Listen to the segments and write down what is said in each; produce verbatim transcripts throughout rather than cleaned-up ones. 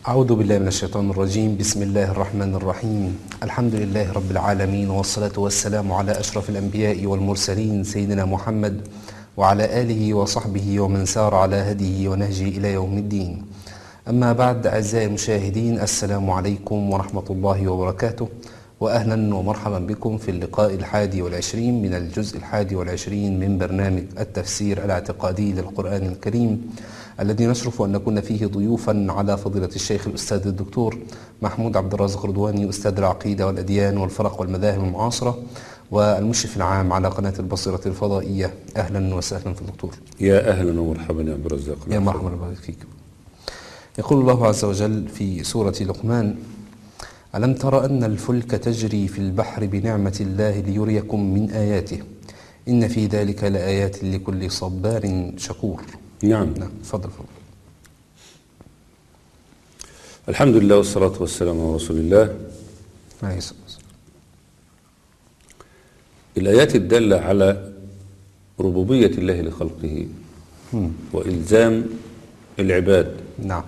أعوذ بالله من الشيطان الرجيم. بسم الله الرحمن الرحيم. الحمد لله رب العالمين، والصلاة والسلام على أشرف الأنبياء والمرسلين سيدنا محمد وعلى آله وصحبه ومن سار على هديه ونهجه إلى يوم الدين. أما بعد، أعزائي المشاهدين، السلام عليكم ورحمة الله وبركاته، وأهلا ومرحبا بكم في اللقاء الحادي والعشرين من الجزء الحادي والعشرين من برنامج التفسير الاعتقادي للقرآن الكريم، الذي نشرف أن نكون فيه ضيوفا على فضيلة الشيخ الأستاذ الدكتور محمود عبد الرازق رضواني، أستاذ العقيدة والأديان والفرق والمذاهب المعاصرة والمشرف العام على قناة البصيرة الفضائية. أهلا وسهلا في الدكتور. يا أهلا ومرحبا يا عبد الرزاق. يا مرحبا بك فيك. يقول الله عز وجل في سورة لقمان: ألم تر أن الفلك تجري في البحر بنعمة الله ليريكم من آياته إن في ذلك لآيات لكل صبار شكور. نعم نعم، تفضل فضل. الحمد لله والصلاة والسلام على رسول الله. عليه الصلاة والسلام. الآيات الدالة على ربوبية الله لخلقه مم. وإلزام العباد نعم.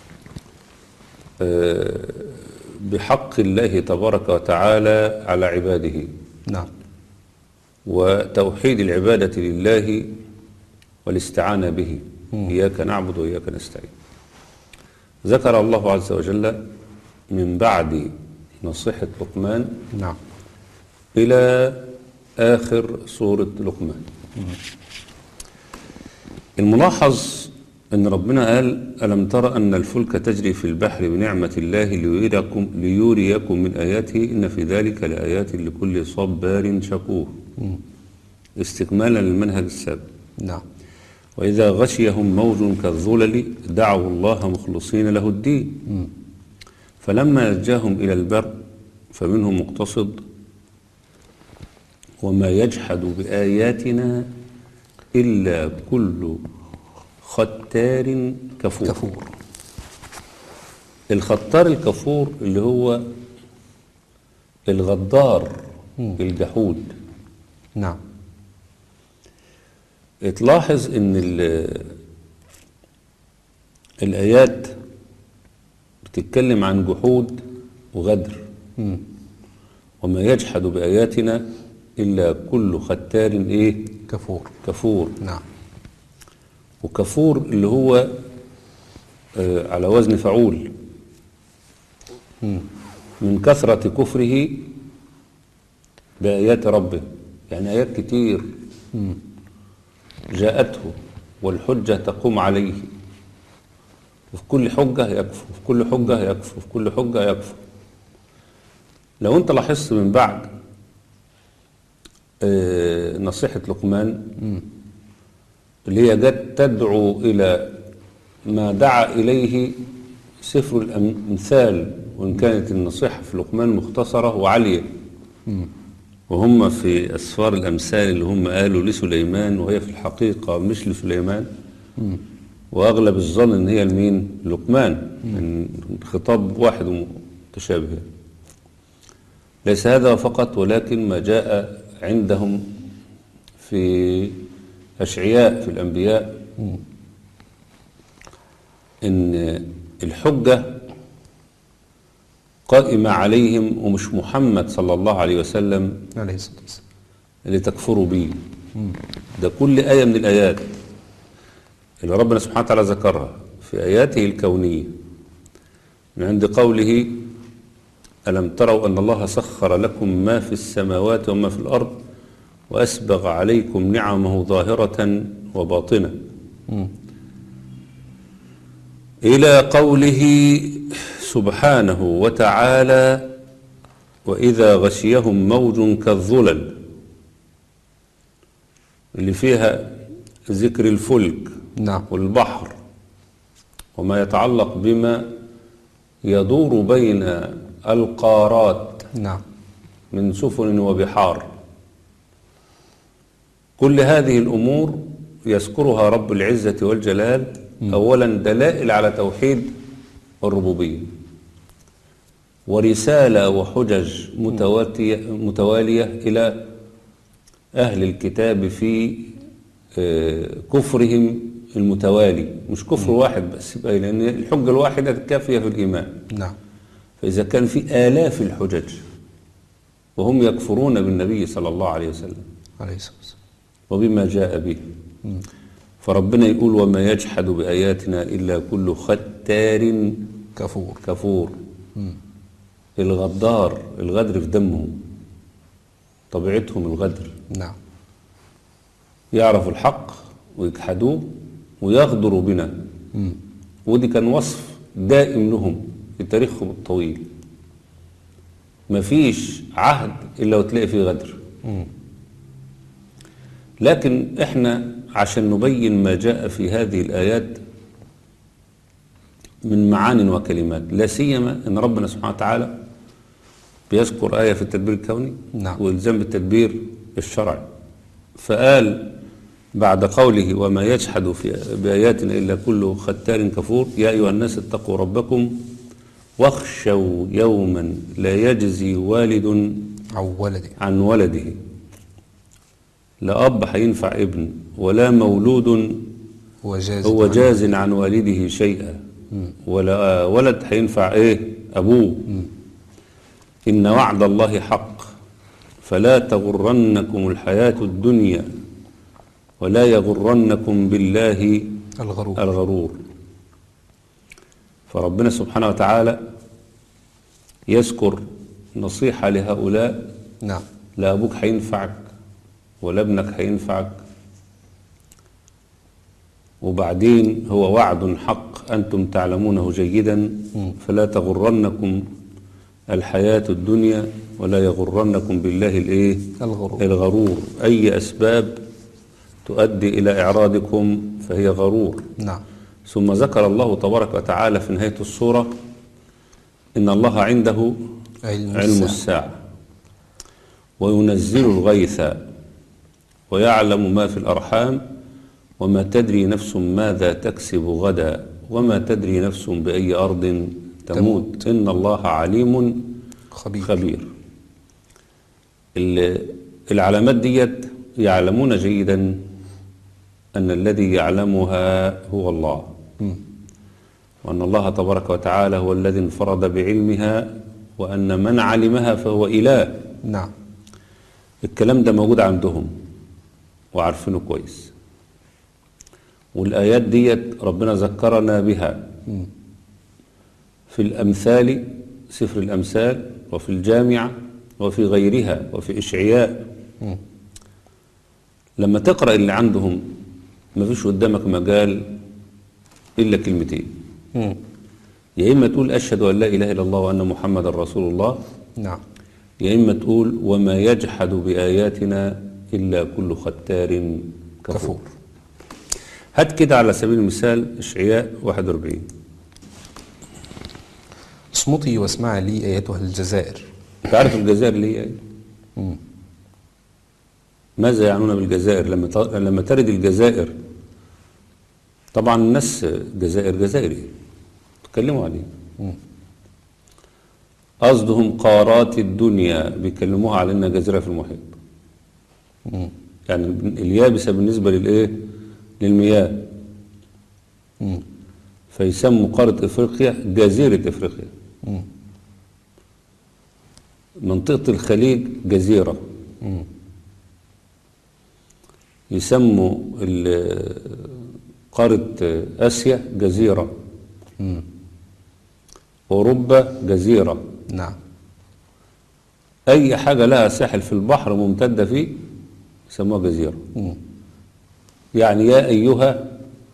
آه، بحق الله تبارك وتعالى على عباده، نعم. وتوحيد العبادة لله والاستعانة به. مم. إياك نعبد وإياك نستعين. ذكر الله عز وجل من بعد نصيحة لقمان نعم. إلى آخر سورة لقمان. الملاحظ أن ربنا قال: ألم تر أن الفلك تجري في البحر بنعمة الله ليريكم, ليريكم من آياته إن في ذلك لآيات لكل صبار شكور. مم. استكمالا للمنهج السابق. نعم. وإذا غشيهم موج كالظلل دعوا الله مخلصين له الدين مم. فلما نجاهم إلى البر فمنهم مقتصد وما يجحد بآياتنا إلا كل ختار كفور. كفور. الختار الكفور اللي هو الغدار مم. الجحود. نعم. تلاحظ ان الآيات بتتكلم عن جحود وغدر. مم. وما يجحد بآياتنا إلا كل ختار إيه؟ كفور. كفور. نعم. وكفور اللي هو آه على وزن فعول. مم. من كثرة كفره بآيات ربه، يعني آيات كتير مم. جاءته والحجة تقوم عليه، وفي كل حجة يكفر، وفي كل حجة يكفر، وفي كل حجة يكفر. لو انت لاحظت من بعد آه نصيحة لقمان مم. اللي هي جت تدعو إلى ما دعا إليه سفر الأمثال، وإن كانت النصيحة في لقمان مختصرة وعالية. مم. وهم في أسفار الأمثال اللي هم قالوا لسليمان، وهي في الحقيقة مش لسليمان. مم. وأغلب الظن إن هي لمين؟ لقمان. من خطاب واحد متشابه. ليس هذا فقط، ولكن ما جاء عندهم في أشعياء في الأنبياء مم. إن الحجة قائمة عليهم، ومش محمد صلى الله عليه وسلم عليه الصلاة والسلام اللي تكفروا به. مم. ده كل آية من الآيات اللي ربنا سبحانه وتعالى ذكرها في آياته الكونية، من عند قوله: ألم تروا أن الله سخر لكم ما في السماوات وما في الأرض وأسبغ عليكم نعمه ظاهرة وباطنة، مم. إلى قوله سبحانه وتعالى: وإذا غشيهم موج كالظلل، اللي فيها ذكر الفلك نعم. والبحر وما يتعلق بما يدور بين القارات نعم. من سفن وبحار. كل هذه الأمور يذكرها رب العزة والجلال أولا دلائل على توحيد الربوبية، ورسالة وحجج متوالية إلى أهل الكتاب في كفرهم المتوالي، مش كفر واحد بس، يبقى لأن الحجة الواحدة كافية في الإيمان. نعم. فإذا كان في آلاف الحجج وهم يكفرون بالنبي صلى الله عليه وسلم عليه الصلاة والسلام وبما جاء به، فربنا يقول وما يجحد بآياتنا إلا كل ختار كفور كفور. الغدار، الغدر في دمهم، طبيعتهم الغدر. نعم. يعرفوا الحق ويجحدوه ويغدروا بنا. مم. ودي كان وصف دائم لهم في تاريخهم الطويل. مفيش عهد إلا وتلاقي فيه غدر. مم. لكن احنا عشان نبين ما جاء في هذه الآيات من معان وكلمات، لا سيما ان ربنا سبحانه وتعالى بيذكر آية في التدبير الكوني نعم. والزام بالتدبير الشرعي، فقال بعد قوله وما يجحد في بآياتنا إلا كل ختار كفور يا أيها الناس اتقوا ربكم واخشوا يوما لا يجزي والد عن ولده عن ولده، لا أب هينفع ابن ولا مولود هو جاز هو عن جاز والده. عن والده شيئا، ولا ولد هينفع ايه أبوه. إن وعد الله حق فلا تغرنكم الحياة الدنيا ولا يغرنكم بالله الغرور. الغرور. فربنا سبحانه وتعالى يذكر نصيحة لهؤلاء، نعم. لا أبوك هينفعك ولا ابنك هينفعك، وبعدين هو وعد حق أنتم تعلمونه جيدا، فلا تغرنكم الحياة الدنيا ولا يغرنكم بالله الإيه؟ الغرور. الغرور. أي أسباب تؤدي إلى إعراضكم فهي غرور. نعم. ثم ذكر الله تبارك وتعالى في نهاية السورة إن الله عنده علم, علم الساعة وينزل الغيث ويعلم ما في الأرحام وما تدري نفس ماذا تكسب غدا وما تدري نفس بأي أرض تموت إن الله عليم خبير, خبير. العلامات ديت يعلمون جيدا أن الذي يعلمها هو الله، م. وأن الله تبارك وتعالى هو الذي انفرد بعلمها، وأن من علمها فهو إله. نعم. الكلام ده موجود عندهم وعارفينه كويس، والآيات ديت ربنا ذكرنا بها م. في الأمثال، سفر الأمثال، وفي الجامعة، وفي غيرها، وفي إشعياء. م. لما تقرأ اللي عندهم ما فيش قدامك مجال إلا كلمتين، م. يا إما تقول أشهد أن لا إله إلا الله وأن محمد رسول الله، نعم. يا إما تقول وما يجحد بآياتنا إلا كل ختار كفور, كفور. هات كده على سبيل المثال إشعياء واحد وأربعين. اصمتي واسمعي لي أيتها الجزائر. تعرف الجزائر اللي هي ايه؟ م. ماذا يعنون بالجزائر؟ لما لما ترد الجزائر، طبعا الناس جزائر جزائري تكلموا عليه، قصدهم قارات الدنيا بيكلموها على انها جزيره في المحيط. م. يعني اليابسه بالنسبه للايه؟ للمياه. م. فيسموا قاره افريقيا جزيره افريقيا. م. منطقه الخليج جزيره. م. يسموا قارة آسيا جزيرة. م. أوروبا جزيرة. نعم. أي حاجة لها ساحل في البحر ممتدة فيه يسموها جزيرة. م. يعني يا أيها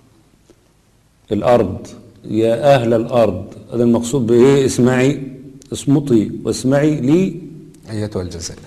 الأرض، يا أهل الأرض، هذا المقصود بإيه؟ اسمعي، اصمتي واسمعي لي أيتها الجزائر.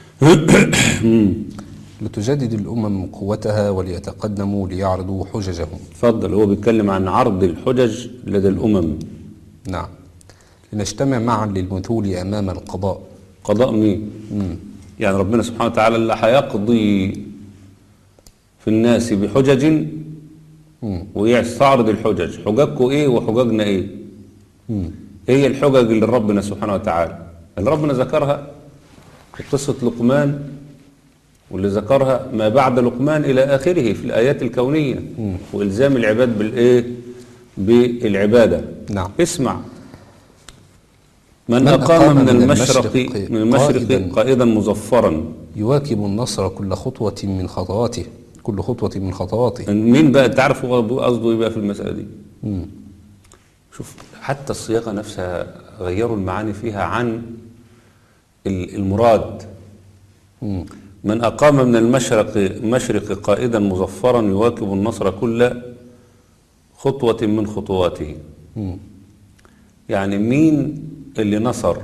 لتجدد الأمم قوتها وليتقدموا ليعرضوا حججهم. تفضل. هو بيتكلم عن عرض الحجج لدى الأمم. نعم. لنجتمع معا للمثول أمام القضاء. قضاء مين؟ مم. يعني ربنا سبحانه وتعالى اللي هيقضي في الناس بحجج ويستعرض الحجج. حججكم ايه وحججنا ايه؟ مم. ايه الحجج اللي ربنا سبحانه وتعالى اللي ربنا ذكرها في قصة لقمان واللي ذكرها ما بعد لقمان إلى آخره في الآيات الكونية م. وإلزام العباد بالإيه بالعبادة. نعم. اسمع: من, من أقام, أقام من, من المشرق من المشرق قائدا, قائدا مظفرا يواكب النصر كل خطوة من خطواته كل خطوة من خطواته. مين بقى تعرف قصده ايه بقى في المسألة دي؟ مم. شوف حتى الصياغة نفسها غيروا المعاني فيها عن المراد. مم. من أقام من المشرق مشرق قائدا مظفرا يواكب النصر كل خطوة من خطواته. مم. يعني مين اللي نصر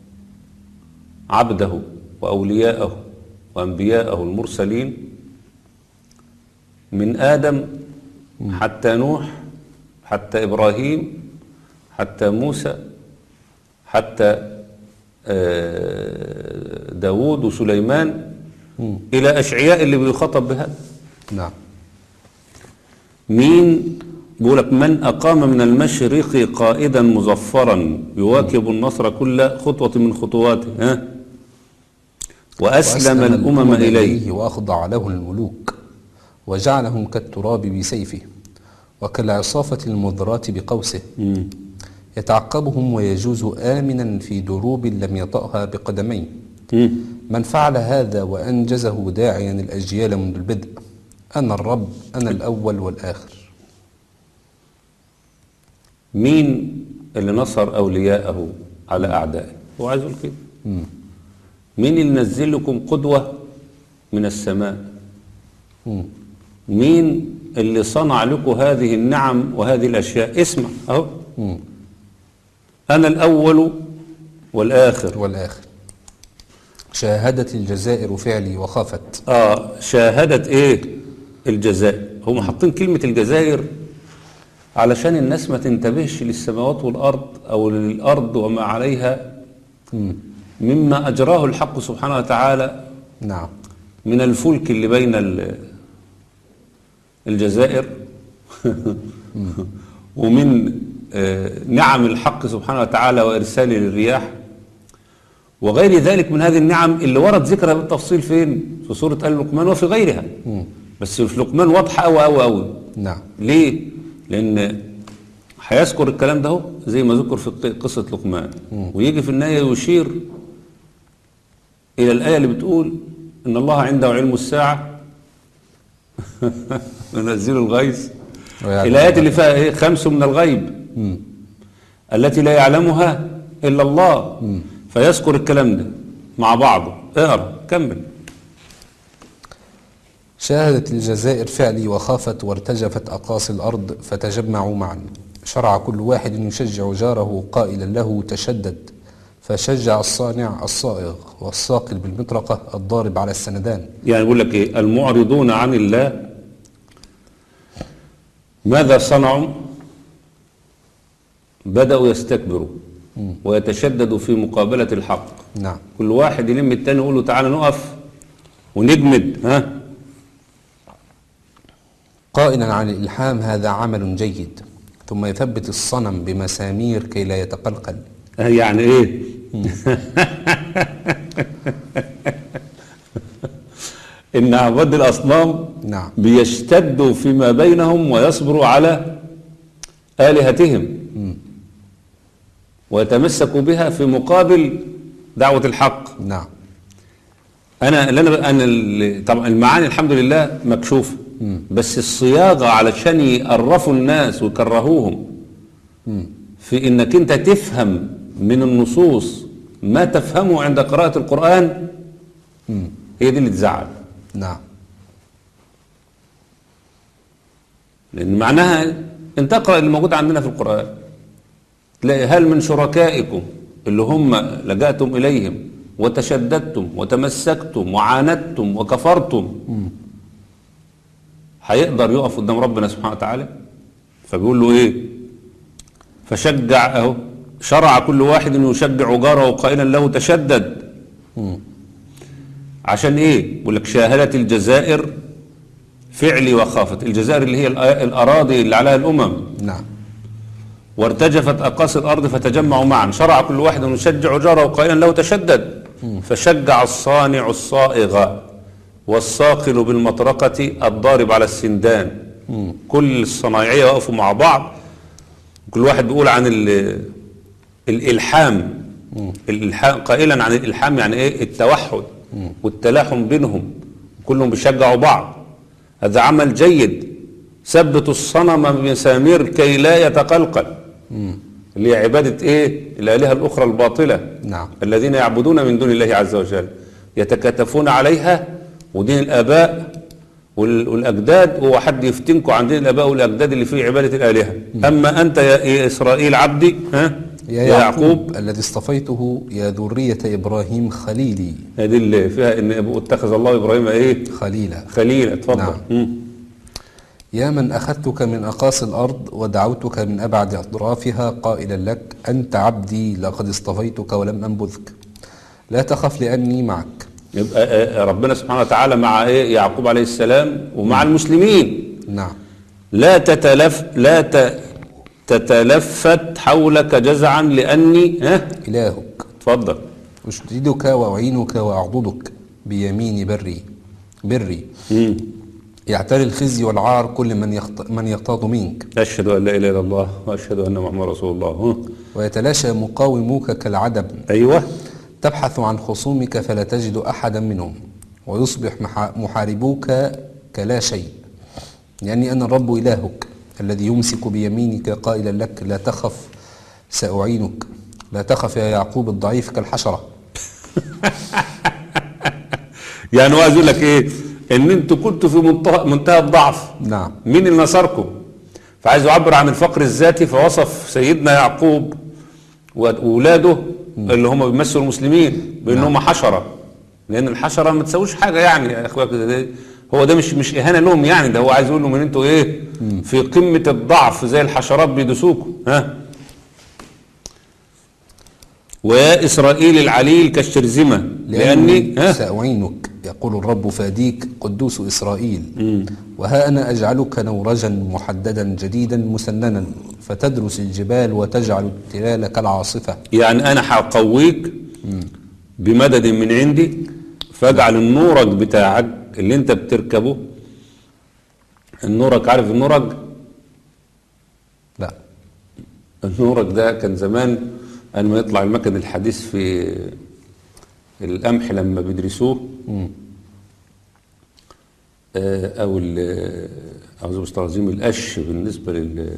عبده وأولياءه وأنبياءه المرسلين من آدم حتى نوح حتى إبراهيم حتى موسى حتى داود وسليمان م. إلى أشعياء اللي بيخاطب بهذا. نعم. مين بيقولك من أقام من المشرق قائدا مظفرا يواكب النصر كل خطوة من خطواته ها وأسلم, وأسلم الأمم إليه وأخضع له الملوك وجعلهم كالتراب بسيفه وكالعصافة المذراة بقوسه م. يتعقبهم ويجوز آمنا في دروب لم يطأها بقدميه. م. من فعل هذا وأنجزه داعيا الأجيال منذ البدء: أنا الرب أنا الأول والآخر. مين اللي نصر أولياءه على أعدائه؟ هو عايز يقول كده. مين اللي نزل لكم قدوة من السماء؟ م. مين اللي صنع لكم هذه النعم وهذه الأشياء؟ اسمع أهو. م. أنا الأول والآخر والآخر. شاهدت الجزائر فعلي وخافت. آه شاهدت إيه الجزائر؟ هم حاطين كلمة الجزائر علشان الناس ما تنتبهش للسماوات والأرض أو للأرض وما عليها م. مما أجراه الحق سبحانه وتعالى. نعم. من الفلك اللي بين الجزائر ومن نعم الحق سبحانه وتعالى وإرساله للرياح وغير ذلك من هذه النعم اللي ورد ذكرها بالتفصيل فين؟ في سورة آل لقمان وفي غيرها. م. بس في لقمان واضحة أوي أوي أوي. نعم. ليه؟ لأن هيذكر الكلام ده زي ما ذكر في قصة لقمان م. ويجي في النهاية يشير إلى الآية اللي بتقول إن الله عنده علم الساعة ونزل الغيث. الآيات اللي فيها إيه؟ خمس من الغيب م. التي لا يعلمها إلا الله. م. فيذكر الكلام ده مع بعضه. اقرأ كمل. شاهدت الجزائر فعلي وخافت وارتجفت أقاصي الأرض فتجمعوا معا. شرع كل واحد يشجع جاره قائلا له تشدد، فشجع الصانع الصائغ والصاقل بالمطرقة الضارب على السندان. يعني يقول لك إيه؟ المعرضون عن الله ماذا صنعوا؟ بدأوا يستكبروا م. ويتشددوا في مقابلة الحق. نعم. كل واحد يلم التاني يقول له تعالى نقف ونجمد. ها قائلا عن الإلحام هذا عمل جيد، ثم يثبت الصنم بمسامير كي لا يتقلقل. يعني ايه؟ ان عباد الاصنام نعم. بيشتدوا فيما بينهم ويصبروا على آلهتهم م. ويتمسكوا بها في مقابل دعوة الحق. نعم. انا انا انا طبعا المعاني الحمد لله مكشوفه، بس الصياغه علشان يقرفوا الناس ويكرهوهم م. في انك انت تفهم من النصوص ما تفهمه عند قراءة القرآن م. هي دي اللي تزعل. نعم. لأن معناها انت اقرأ اللي موجود عندنا في القرآن تلاقي هل من شركائكم اللي هم لجأتم إليهم وتشددتم وتمسكتم وعاندتم وكفرتم م. هيقدر يقف قدام ربنا سبحانه وتعالى؟ فبيقول له ايه؟ فشجع اهو شرع كل واحد انه يشجع جاره قائلا له تشدد. م. عشان ايه؟ بيقول لك شاهدت الجزائر فعلي وخافت. الجزائر اللي هي الاراضي اللي عليها الامم. نعم. وارتجفت اقاصي الارض فتجمعوا معا. شرع كل واحد انه يشجع جاره قائلا له تشدد. م. فشجع الصانع الصائغ والصاقل بالمطرقة الضارب على السندان. مم. كل الصنايعية وقفوا مع بعض، كل واحد بيقول عن ال- الإلحام. الإلحام قائلا عن الإلحام يعني إيه؟ التوحد والتلاحم بينهم، كلهم بيشجعوا بعض. هذا عمل جيد. ثبتوا الصنم بمسامير كي لا يتقلقل، اللي هي عبادة إيه؟ الآلهة الأخرى الباطلة. نعم. الذين يعبدون من دون الله عز وجل يتكاتفون عليها، ودين الآباء وال- والأجداد، هو حد يفتنكوا عن دين الآباء والأجداد اللي فيه عبادة الآلهة. أما أنت يا يا إسرائيل عبدي، ها يا يعقوب الذي اصطفيته يا ذرية إبراهيم خليلي. هذه اللي فيها ان أبو- اتخذ الله ابراهيم ايه؟ خليلا. خليل. اتفضل. نعم. مم. يا من أخذتك من أقاصي الأرض ودعوتك من أبعد أطرافها قائلا لك أنت عبدي لقد اصطفيتك ولم أنبذك، لا تخف لأني معك. يبقى آه، ربنا سبحانه وتعالى مع ايه؟ يعقوب عليه السلام ومع المسلمين. نعم. لا تتلف لا ت- تتلفت حولك جزعا لاني ها. إلهك اتفضل. أشددك وأعينك وأعضدك بيمين بري بري مم. يعتري الخزي والعار كل من يخط... من يغتاظ منك، اشهد ان لا اله الا الله واشهد ان محمد رسول الله. ها. ويتلاشى مقاوموك كالعدم، ايوه. تبحث عن خصومك فلا تجد أحدا منهم، ويصبح مح- محاربوك كلا شيء، لأني أنا الرب إلهك الذي يمسك بيمينك قائلا لك لا تخف سأعينك، لا تخف يا يعقوب الضعيف كالحشرة. يعني هو عايز يقول لك ايه؟ ان انتوا كنتوا في منتهى منتهى الضعف. نعم. مين اللي نصركم؟ فعايز يعبر عن الفقر الذاتي، فوصف سيدنا يعقوب واولاده اللي هم بيمثلوا المسلمين بانهم حشره، لان الحشره ما تسويش حاجه يعني يا اخويا كده. هو ده مش مش اهانه لهم يعني، ده هو عايز يقول لهم ان انتوا ايه؟ في قمه الضعف زي الحشرات بيدوسوكم. ها. ويا اسرائيل العليل كالشرذمه لاني ها. سأعينك يقول الرب فاديك قدوس إسرائيل. وها أنا أجعلك نورجا محددا جديدا مسننا، فتدرس الجبال وتجعل التلال كالعاصفة. يعني انا هقويك بمدد من عندي، فاجعل النورج بتاعك اللي انت بتركبه. النورج، عارف النورج؟ لا. النورج ده كان زمان قبل ما يطلع المكن الحديث في القمح لما بيدرسوه، آه، او ال- اعوذ بالله القش بالنسبه لل لل-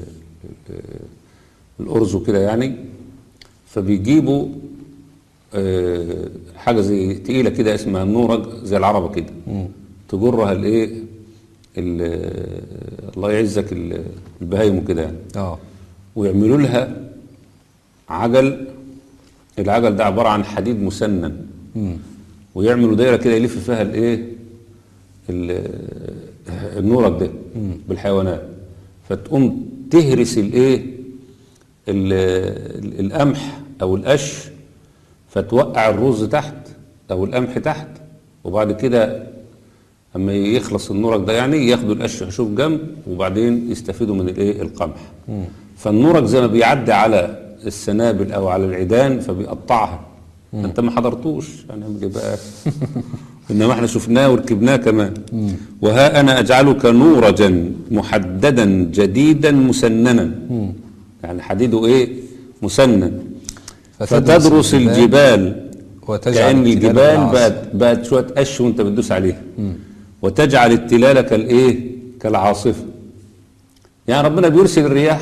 الارز وكده يعني. فبيجيبوا آه، حاجه زي تقيله كده اسمها النورج زي العربه كده، تجرها الايه ال- الله يعزك ال- البهايم وكده يعني. اه. ويعملوا لها عجل. العجل ده عباره عن حديد مسنن، ويعملوا دايره كده يلف فيها الايه ال- النورج ده بالحيوانات، فتقوم تهرس الايه ال- ال- القمح او القش، فتوقع الرز تحت او القمح تحت، وبعد كده اما يخلص النورج ده يعني ياخدوا القش يحشوه في جنب، وبعدين يستفيدوا من الايه القمح. فالنورج زي ما بيعدي على السنابل او على العيدان فبيقطعها. انت ما حضرتوش هنعمل ايه بقى؟ انما احنا شفناه وركبناه كمان. وها انا اجعلك نورجا محددا جديدا مسننا، يعني حديده ايه مسنن. فتدرس الجبال وتجعل كأن التلال الجبال كالعاصفة. بقت بقت شويه قش وانت بتدوس عليها. وتجعل التلال كالايه كالعاصفه. يعني ربنا بيرسل الرياح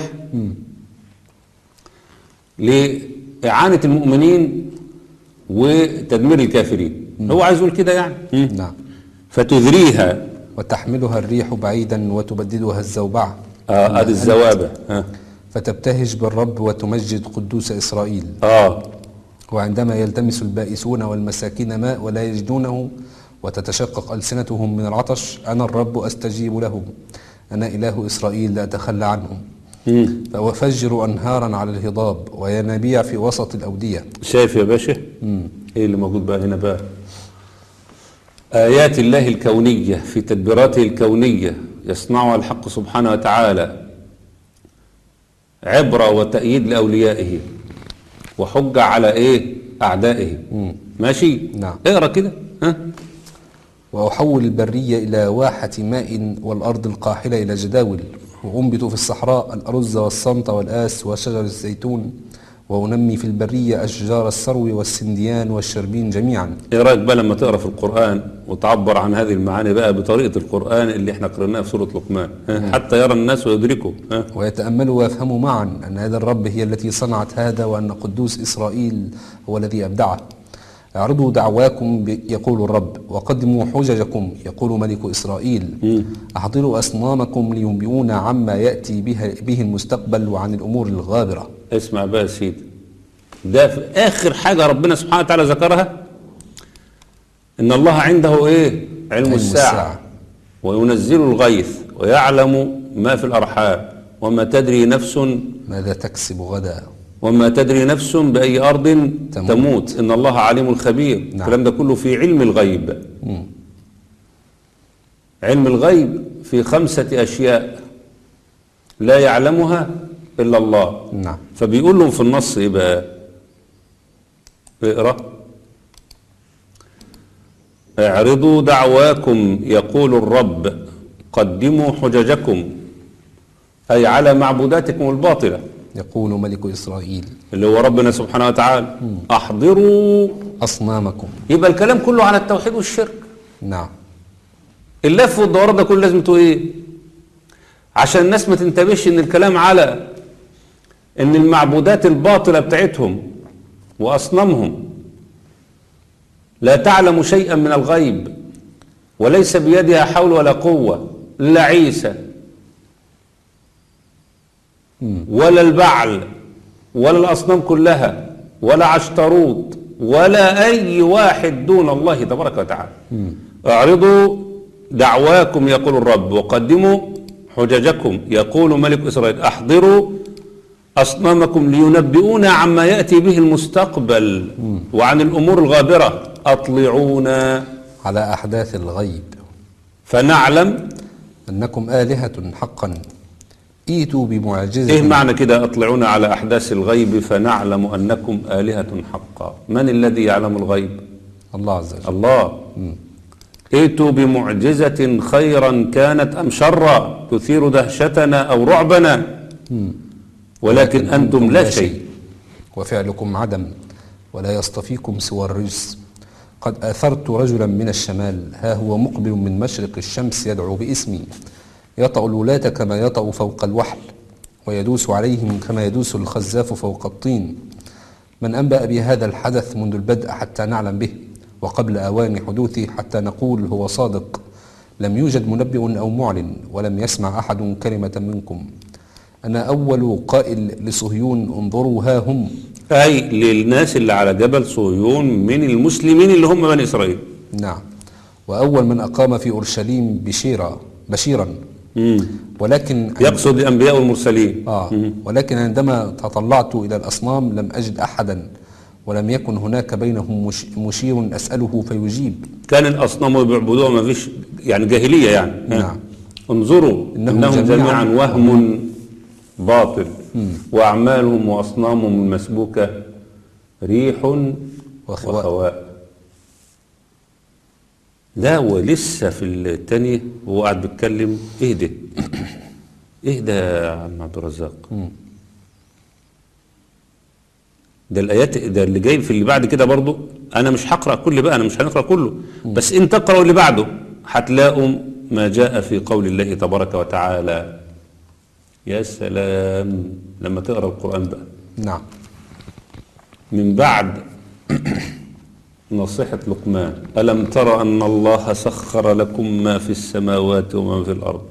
لإعانة المؤمنين وتدمير الكافرين. هو عايز يقول كده يعني. نعم. فتذريها. وتحملها الريح بعيدا وتبددها الزوبعة. اه ادي الزوابع. اه فتبتهج بالرب وتمجد قدوس إسرائيل. اه وعندما يلتمس البائسون والمساكين ماء ولا يجدونه وتتشقق ألسنتهم من العطش، أنا الرب أستجيب لهم، أنا إله إسرائيل لا أتخلى عنهم. مم. فأفجر أنهارا على الهضاب وينابيع في وسط الأودية. شايف يا باشا؟ ايه اللي موجود بقى هنا بقى؟ آيات الله الكونية في تدبيراته الكونية يصنعها الحق سبحانه وتعالى عبرة وتأييد لأوليائه وحجة على ايه أعدائه. ماشي؟ نعم. اقرأ كده. ها؟ وأحول البرية إلى واحة ماء والأرض القاحلة إلى جداول، وأنبت في الصحراء الأرز والصمت والآس وشجر الزيتون، وأنمي في البرية أشجار السرو والسنديان والشربين جميعا. ايه رايك بقى لما تقرا في القران وتعبر عن هذه المعاني بقى بطريقه القران اللي احنا قرأناها في سوره لقمان، ها؟ حتى يرى الناس ويدركوا، ها؟ ويتأملوا ويفهموا معا أن هذا الرب هي التي صنعت هذا، وأن قدوس إسرائيل هو الذي أبدعه. اعرضوا دعواكم يقول الرب، وقدموا حججكم يقول ملك إسرائيل. أحضروا أصنامكم لينبئونا عما يأتي به, به المستقبل وعن الأمور الغابرة. اسمع بقى يا سيدي، ده في آخر حاجة ربنا سبحانه وتعالى ذكرها، إن الله عنده إيه؟ علم, علم الساعة, الساعة وينزل الغيث ويعلم ما في الأرحام وما تدري نفس ماذا تكسب غدا وما تدري نفس بأي أرض تموت, تموت. إن الله عليم الخبير. نعم. الكلام ده كله في علم الغيب. مم. علم الغيب في خمسة أشياء لا يعلمها إلا الله. نعم. فبيقول لهم في النص إيه بقى؟ اقرأ. اعرضوا دعواكم يقول الرب، قدموا حججكم، أي على معبوداتكم الباطلة، يقول ملك إسرائيل اللي هو ربنا سبحانه وتعالى. مم. أحضروا أصنامكم. يبقى الكلام كله على التوحيد والشرك. نعم. اللف والدوران ده كله لازم تقول ايه؟ عشان الناس ما تنتبهش ان الكلام على ان المعبودات الباطلة بتاعتهم واصنامهم لا تعلم شيئا من الغيب وليس بيدها حول ولا قوة، لا عيسى ولا البعل ولا الأصنام كلها ولا عشتروت ولا أي واحد دون الله تبارك وتعالى. اعرضوا دعواكم يقول الرب، وقدموا حججكم يقول ملك إسرائيل. أحضروا أصنامكم لينبئونا عما يأتي به المستقبل وعن الأمور الغابرة. أطلعونا على أحداث الغيب فنعلم أنكم آلهة حقا. ايتوا بمعجزة. ايه معنى كده اطلعونا على احداث الغيب فنعلم انكم آلهة حقا؟ من الذي يعلم الغيب؟ الله عز وجل. الله. م. ايتوا بمعجزة خيرا كانت ام شرا تثير دهشتنا او رعبنا. م. ولكن, ولكن انتم لا شيء. شيء وفعلكم عدم ولا يصطفيكم سوى الرجس. قد اثرت رجلا من الشمال، ها هو مقبل من مشرق الشمس يدعو باسمي، يطأ الولاة كما يطأ فوق الوحل، ويدوس عليهم كما يدوس الخزاف فوق الطين. من أنبأ بهذا الحدث منذ البدء حتى نعلم به، وقبل أوان حدوثه حتى نقول هو صادق. لم يوجد منبئ أو معلن، ولم يسمع أحد كلمة منكم. أنا أول قائل لصهيون انظروا ها هم، أي للناس اللي على جبل صهيون من المسلمين اللي هم بني إسرائيل. نعم. وأول من أقام في أورشليم بشيرا بشيرا. مم. ولكن يقصد الأنبياء والمرسلين. آه. ولكن عندما تطلعت إلى الأصنام لم أجد أحدا، ولم يكن هناك بينهم مش مشير أسأله فيجيب. كان الأصنام بيعبدوها ما فيش يعني جاهلية يعني. نعم. انظروا إنهم, إنهم جميعا, جميعا وهم باطل. مم. وأعمالهم وأصنامهم المسبوكة ريح وخواء, وخواء. لا ولسه في الثانية هو قاعد بيتكلم. اهدى اهدى يا عم عبد الرزاق. ده الايات ده اللي جاي في اللي بعد كده برضو. انا مش هقرا كل بقى انا مش هنقرا كله، بس انت اقرا اللي بعده هتلاقوا ما جاء في قول الله تبارك وتعالى. يا سلام لما تقرا القرآن بقى. نعم. من بعد نصيحة لقمان، ألم تر أن الله سخر لكم ما في السماوات وما في الأرض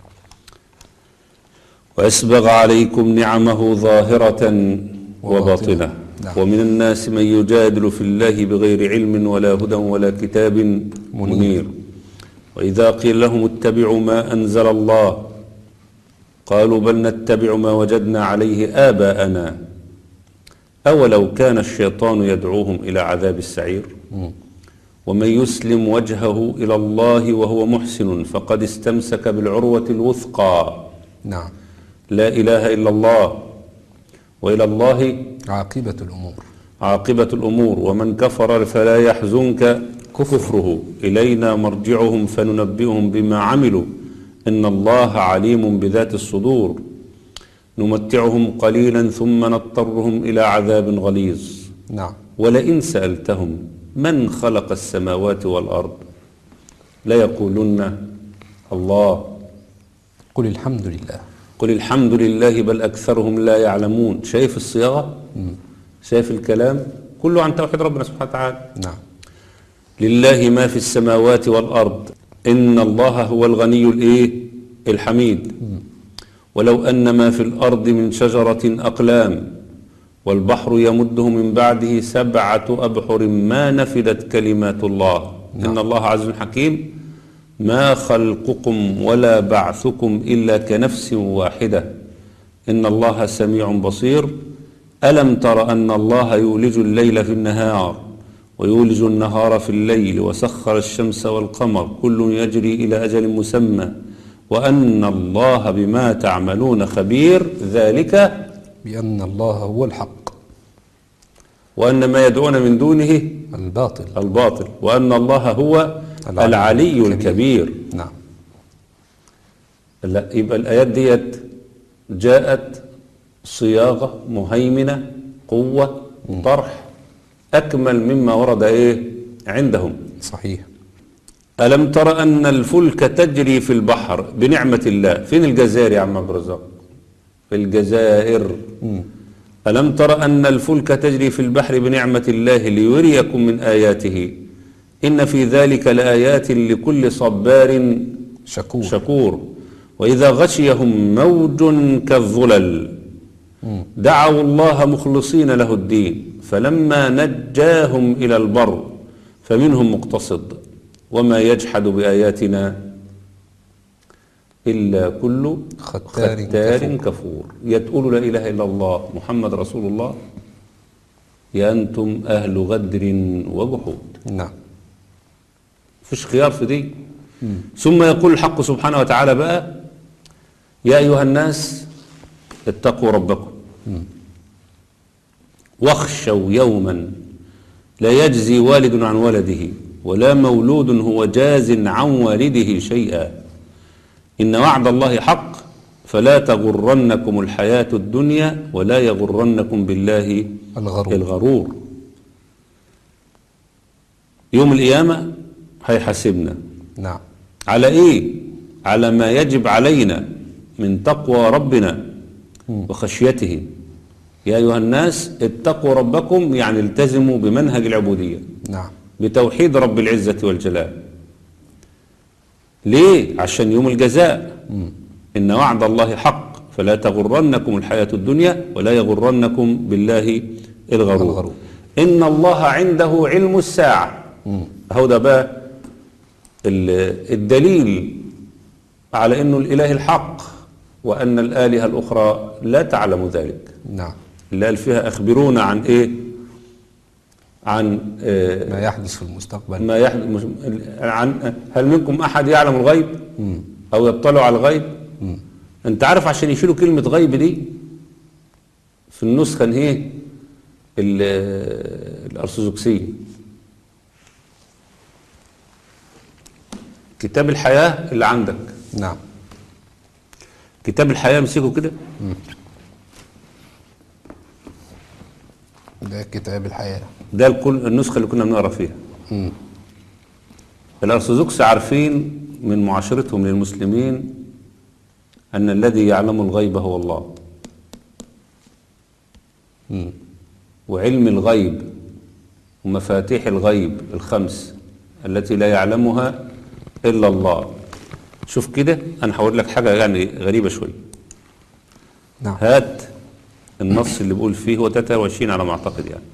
وأسبغ عليكم نعمه ظاهرة وباطنة. نعم. ومن الناس من يجادل في الله بغير علم ولا هدى ولا كتاب منير, منير. وإذا قيل لهم اتبعوا ما أنزل الله قالوا بل نتبع ما وجدنا عليه آباءنا أولو كان الشيطان يدعوهم إلى عذاب السعير. م. ومن يسلم وجهه إلى الله وهو محسن فقد استمسك بالعروة الوثقى. نعم. لا إله إلا الله وإلى الله عاقبة الأمور. عاقبة الأمور. ومن كفر فلا يحزنك كفر. كفره إلينا مرجعهم فننبئهم بما عملوا إن الله عليم بذات الصدور نمتعهم قليلا ثم نضطرهم إلى عذاب غليظ نعم. ولئن سألتهم من خلق السماوات والأرض ليقولن الله قل الحمد لله. قل الحمد لله بل أكثرهم لا يعلمون. شايف الصياغة؟ شايف الكلام؟ كله عن توحيد ربنا سبحانه وتعالى. نعم. لله ما في السماوات والأرض إن الله هو الغني الإيه؟ الحميد. ولو أن ما في الأرض من شجرة أقلام والبحر يمده من بعده سبعة أبحر ما نفدت كلمات الله. نعم. إن الله عزيز حكيم. ما خلقكم ولا بعثكم إلا كنفس واحدة إن الله سميع بصير. ألم تر أن الله يولج الليل في النهار ويولج النهار في الليل وسخر الشمس والقمر كل يجري إلى أجل مسمى وأن الله بما تعملون خبير. ذلك بأن الله هو الحق وأن ما يدعون من دونه الباطل الباطل وأن الله هو العلي, العلي الكبير. الكبير. نعم. لا يبقى الآيات ديت جاءت صياغة مهيمنة قوة طرح أكمل مما ورد إيه عندهم. صحيح. ألم تر أن الفلك تجري في البحر بنعمة الله. فين الجزائر يا عم عبد الرزاق؟ في الجزائر. م. ألم تر أن الفلك تجري في البحر بنعمة الله ليريكم من آياته إن في ذلك لآيات لكل صبار شكور, شكور. وإذا غشيهم موج كالظلل دعوا الله مخلصين له الدين فلما نجاهم إلى البر فمنهم مقتصد وما يجحد بآياتنا إلا كل ختار, ختار كفور. كفور. يتقول لا إله إلا الله محمد رسول الله يا أنتم أهل غدر وجحود. نعم. فيش خيار في دي. مم. ثم يقول الحق سبحانه وتعالى بقى يا أيها الناس اتقوا ربكم مم. واخشوا يوما لا يجزي والد عن ولده ولا مولود هو جاز عن والده شيئا إن وعد الله حق فلا تغرنكم الحياة الدنيا ولا يغرنكم بالله الغرور, الغرور. يوم القيامة هيحاسبنا. نعم. على ايه؟ على ما يجب علينا من تقوى ربنا م. وخشيته. يا أيها الناس اتقوا ربكم يعني التزموا بمنهج العبودية. نعم. بتوحيد رب العزة والجلال. ليه؟ عشان يوم الجزاء. م. إن وعد الله حق فلا تغرنكم الحياة الدنيا ولا يغرنكم بالله الغرور, الغرور. إن الله عنده علم الساعة. هو ده بقى الدليل على أنه الإله الحق وأن الآلهة الأخرى لا تعلم ذلك. نعم. اللي قال فيها أخبرونا عن إيه؟ عن آه ما يحدث في المستقبل. ما يحدث عن هل منكم أحد يعلم الغيب م. أو يطلع على الغيب م. أنت عارف عشان يشيلوا كلمة غيب دي في النسخة هي الأرثوذكسية كتاب الحياة اللي عندك. نعم. كتاب الحياة مسكه كده ده كتاب الحياة ده الكل النسخة اللي كنا بنقرأ فيها. م. الأرثوذكس عارفين من معاشرتهم للمسلمين أن الذي يعلم الغيب هو الله. م. وعلم الغيب ومفاتيح الغيب الخمس التي لا يعلمها إلا الله. شوف كده أنا هقول لك حاجة يعني غريبة شوي. نعم. هات النص اللي بقول فيه هو ثلاثة وعشرين على ما أعتقد يعني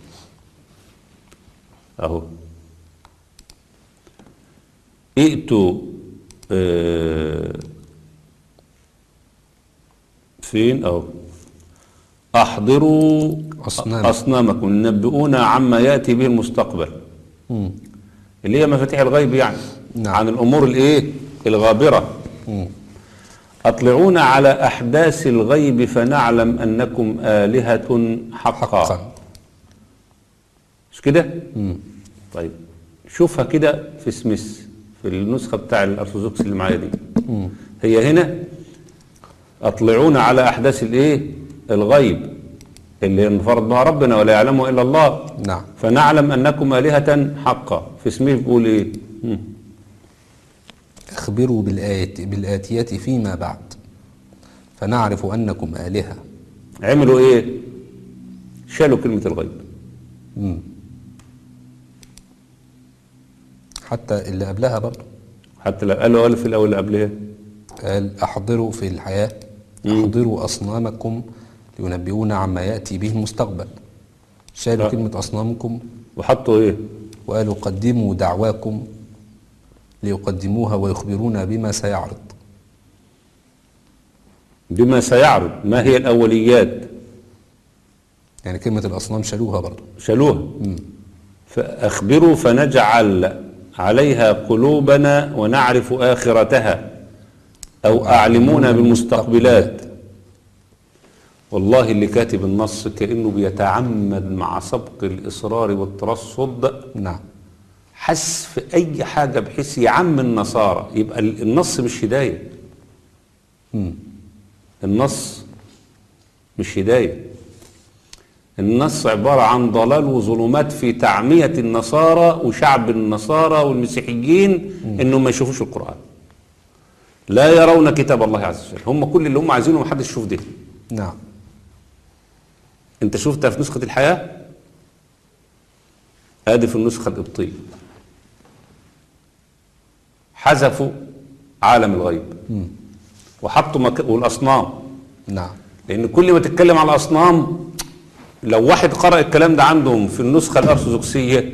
أهو ائتوا اه فين أهو أحضروا أصنام. أصنامكم نبئونا عما يأتي به المستقبل. م. اللي هي مفاتيح الغيب يعني. نعم. عن الأمور الإيه الغابرة. م. أطلعونا على أحداث الغيب فنعلم أنكم آلهة حقا, حقا. مش كده؟ م. طيب شوفها كده في سميث في النسخة بتاع الأرثوذكس اللي معايا دي. هي هنا أطلعونا على أحداث الإيه؟ الغيب اللي انفرد بها ربنا ولا يعلمه إلا الله. نعم. فنعلم أنكم آلهة حقا. في سميث بيقول إيه؟ مم. أخبروا بالآيات بالآتيات فيما بعد فنعرف أنكم آلهة. عملوا إيه؟ شالوا كلمة الغيب. مم. حتى اللي قبلها برضه حتى لو قالوا قالوا في الأول اللي قبلها قال أحضروا في الحياة أحضروا أصنامكم لينبئونا عما يأتي به المستقبل. شالوا لا. كلمة أصنامكم وحطوا إيه؟ وقالوا قدموا دعواكم ليقدموها ويخبرونا بما سيعرض. بما سيعرض. ما هي الأوليات؟ يعني كلمة الأصنام شالوها برضه. شالوها. فأخبروا فنجعل عليها قلوبنا ونعرف آخرتها أو أعلمونا بالمستقبلات. والله اللي كاتب النص كأنه بيتعمد مع سبق الإصرار والترصد نعم. حذف أي حاجة بحيث يعم النصارى. يبقى النص مش هداية. مم. النص مش هداية. النص عبارة عن ضلال وظلمات في تعمية النصارى وشعب النصارى والمسيحيين انهم ما يشوفوش القرآن. لا يرون كتاب الله عز وجل. هم كل اللي هم عايزينه محدش يشوف ده. نعم. انت شفتها في نسخة الحياة؟ ادي في النسخة القبطية حذفوا عالم الغيب مم. وحطوا مك... والاصنام. نعم. لان كل ما تتكلم على الاصنام لو واحد قرأ الكلام ده عندهم في النسخة الأرثوذكسية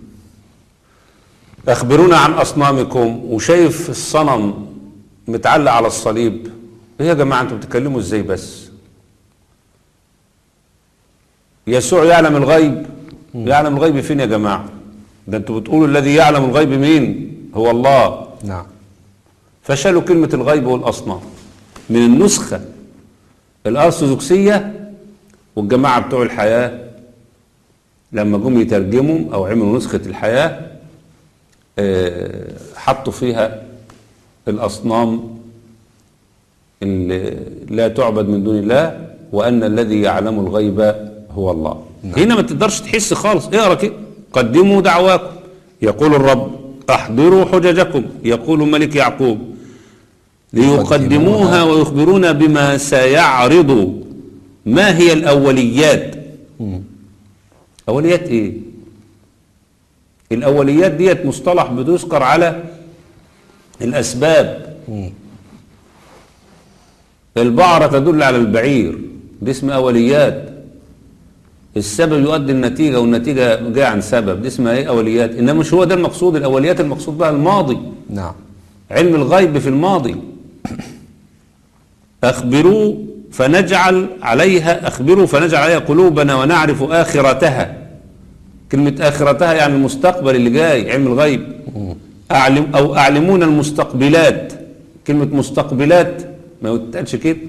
أخبرونا عن أصنامكم وشايف الصنم متعلق على الصليب. إيه يا جماعة أنتوا بتتكلموا إزاي بس؟ يسوع يعلم الغيب. يعلم الغيب فين يا جماعة؟ ده أنتوا بتقولوا الذي يعلم الغيب مين؟ هو الله. نعم. فشالوا كلمة الغيب والأصنام من النسخة الأرثوذكسية. والجماعة بتوع الحياة لما جم يترجموا أو عملوا نسخة الحياة حطوا فيها الأصنام اللي لا تعبد من دون الله وأن الذي يعلم الغيب هو الله. نعم. هنا ما تقدرش تحس خالص. اقرأ كده. قدموا دعواكم يقول الرب احضروا حججكم يقول ملك يعقوب ليقدموها ويخبرونا بما سيعرض. ما هي الأوليات؟ مم. أوليات إيه؟ الأوليات ديت مصطلح بتذكر على الأسباب. مم. البعرة تدل على البعير، دي اسمها أوليات. السبب يؤدي النتيجة والنتيجة جاية عن سبب، دي اسمها إيه؟ أوليات. إنما مش هو ده المقصود. الأوليات المقصود بها الماضي. نعم. علم الغيب في الماضي. أخبروا فنجعل عليها أخبروا فنجعل عليها قلوبنا ونعرف آخرتها. كلمة آخرتها يعني المستقبل اللي جاي، علم الغيب. أعلم أو أعلمون المستقبلات. كلمة مستقبلات ما يتقالش كده،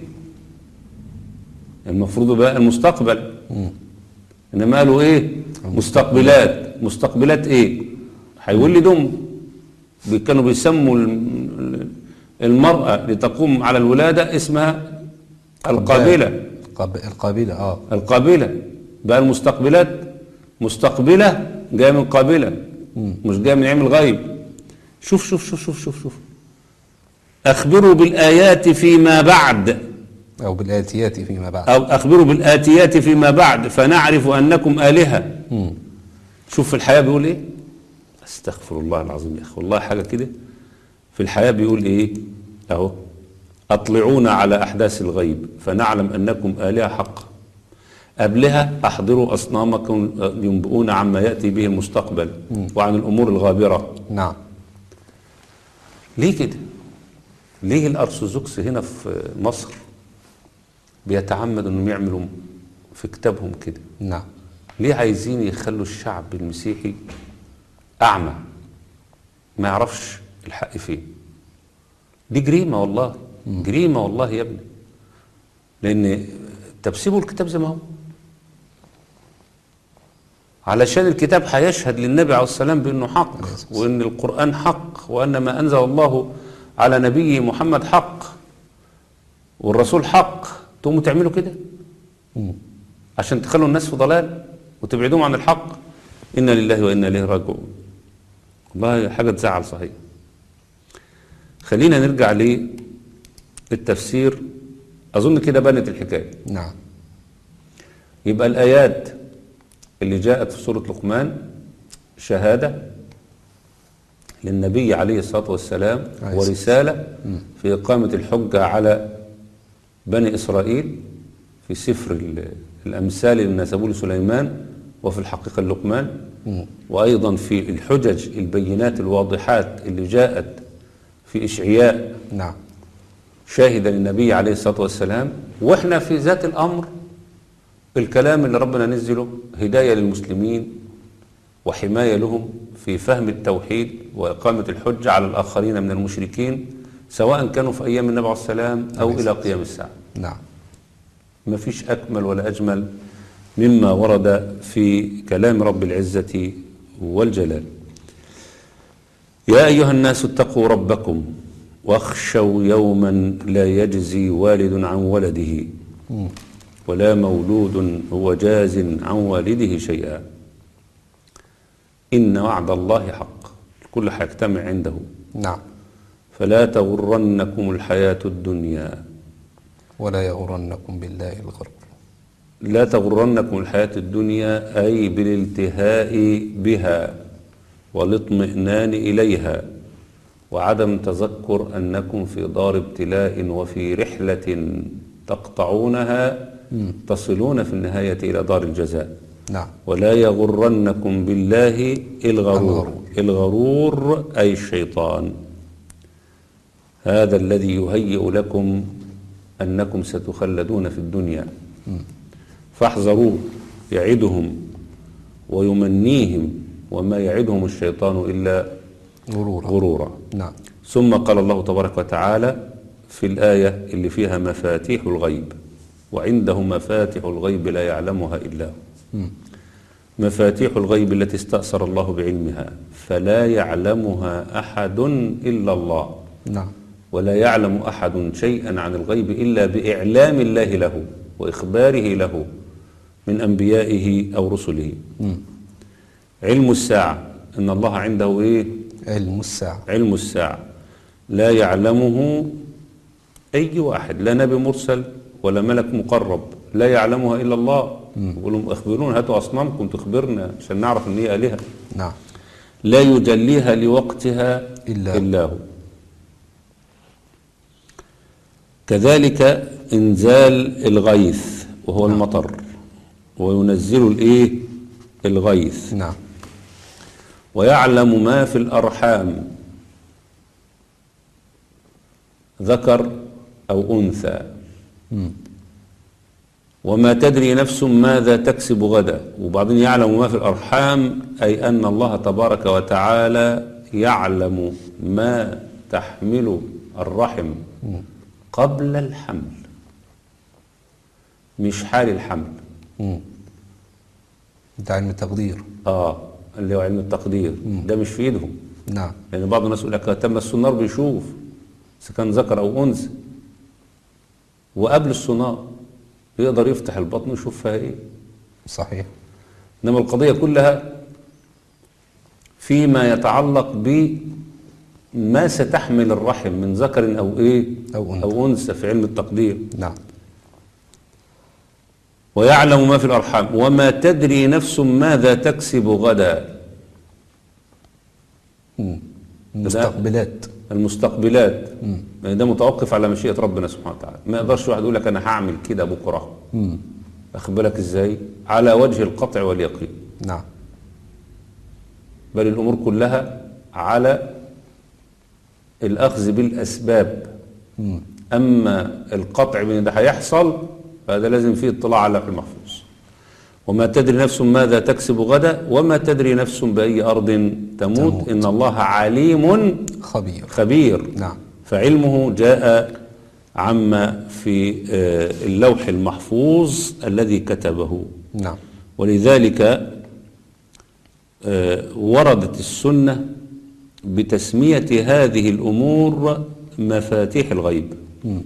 المفروض بقى المستقبل. إنما قالوا إيه؟ مستقبلات. مستقبلات إيه؟ هيولدهم. كانوا بيسموا المرأة لتقوم على الولادة اسمها القابلة. القابلة اه القابلة. بقى المستقبلات مستقبلة جاية من قابلة، مش جاية من علم الغيب. شوف شوف شوف شوف شوف شوف أخبروا بالآيات فيما بعد أو بالآتيات فيما بعد أو أخبروا بالآتيات فيما بعد فنعرف أنكم آلهة. مم. شوف في الحياة بيقول إيه؟ استغفر الله العظيم يا أخي، والله حاجة كده. في الحياة بيقول إيه؟ أهو أطلعونا على أحداث الغيب فنعلم أنكم آلهة حقا. قبلها أحضروا أصنامكم ينبؤون عما يأتي به المستقبل وعن الأمور الغابرة. نعم. ليه كده؟ ليه الأرثوذكس هنا في مصر بيتعمد أنهم يعملوا في كتابهم كده؟ نعم. ليه عايزين يخلوا الشعب المسيحي أعمى ما يعرفش الحق فين؟ دي جريمة والله، جريمة والله يا ابني. لأن تبسيبوا الكتاب زي ما هو، علشان الكتاب هيشهد للنبي عليه السلام بأنه حق، وأن القرآن حق، وأن ما أنزل الله على نبيه محمد حق، والرسول حق. تقوموا تعملوا كده عشان تخلوا الناس في ضلال وتبعدوهم عن الحق؟ إنا لله وإنا إليه راجعون. والله حاجة تزعل صحيح. خلينا نرجع للتفسير. أظن كده بانت الحكاية. نعم. يبقى الآيات اللي جاءت في سورة لقمان شهادة للنبي عليه الصلاة والسلام ورسالة في إقامة الحجة على بني إسرائيل في سفر الأمثال اللي نسبوه لسليمان، وفي الحقيقة اللقمان، وأيضا في الحجج البينات الواضحات اللي جاءت في إشعياء. نعم. شاهدا للنبي عليه الصلاة والسلام. وإحنا في ذات الأمر الكلام اللي ربنا نزله هداية للمسلمين وحماية لهم في فهم التوحيد وإقامة الحجة على الآخرين من المشركين، سواء كانوا في أيام النبي عليه السلام أو إلى قيام الساعة. نعم. ما فيش أكمل ولا أجمل مما ورد في كلام رب العزة والجلال. يا أيها الناس اتقوا ربكم واخشوا يوما لا يجزي والد عن ولده ولا مولود هو جاز عن والده شيئا إن وعد الله حق، الكل هيجتمع عنده. نعم. فلا تغرنكم الحياة الدنيا ولا يغرنكم بالله الغرور. لا تغرنكم الحياة الدنيا أي بالالتهاء بها والاطمئنان إليها وعدم تذكر أنكم في دار ابتلاء وفي رحلة تقطعونها تصلون في النهاية إلى دار الجزاء. نعم. ولا يغرنكم بالله الغرور. الغرور أي الشيطان، هذا الذي يهيئ لكم أنكم ستخلدون في الدنيا، فاحذروه. يعدهم ويمنيهم وما يعدهم الشيطان إلا غرورا. غرورا. نعم. ثم قال الله تبارك وتعالى في الآية اللي فيها مفاتيح الغيب، وعنده مفاتيح الغيب لا يعلمها إلا هو. مفاتيح الغيب التي استأثر الله بعلمها فلا يعلمها أحد إلا الله. نعم. ولا يعلم أحد شيئا عن الغيب إلا بإعلام الله له وإخباره له من أنبيائه أو رسله. مم. علم الساعة إن الله عنده إيه؟ علم الساعة. علم الساعة لا يعلمه أي واحد، لا نبي مرسل ولا ملك مقرب، لا يعلمها إلا الله. يقولوا أخبرون، هاتوا أصنامكم تخبرنا عشان نعرف إن هي آلهة. نعم. لا يجليها لوقتها إلا, إلا هو. كذلك إنزال الغيث وهو نعم. المطر، وينزل الإيه؟ الغيث. نعم. ويعلم ما في الأرحام ذكر أو أنثى. مم. وما تدري نفس ماذا تكسب غدا. وبعدين يعلم ما في الأرحام أي أن الله تبارك وتعالى يعلم ما تحمل الرحم قبل الحمل، مش حال الحمل. مم. ده علم التقدير. آه اللي هو علم التقدير. مم. ده مش في إيدهم. نعم. لأن يعني بعض الناس يقول لك تم السونار بيشوف إذا كان ذكر أو أنثى، وقبل السونار يقدر يفتح البطن ويشوف فيها إيه. صحيح. إنما القضية كلها فيما يتعلق بما ستحمل الرحم من ذكر أو إيه أو أنثى, أو أنثى في علم التقدير. نعم. ويعلم ما في الأرحام وما تدري نفس ماذا تكسب غدا. مم. المستقبلات. المستقبلات. مم. ده متوقف على مشيئة ربنا سبحانه وتعالى. ما يقدرش واحد يقول لك أنا هعمل كده بكرة. أخد بالك إزاي؟ على وجه القطع واليقين. نعم. بل الأمور كلها على الأخذ بالأسباب. مم. أما القطع بأن ده هيحصل فهذا لازم فيه اطلاع على اللوح المحفوظ. وما تدري نفس ماذا تكسب غدا وما تدري نفس بأي أرض تموت, تموت. إن الله عليم خبير. خبير. نعم. فعلمه جاء عما في اللوح المحفوظ الذي كتبه. نعم. ولذلك آه وردت السنة بتسمية هذه الأمور مفاتيح الغيب، مم.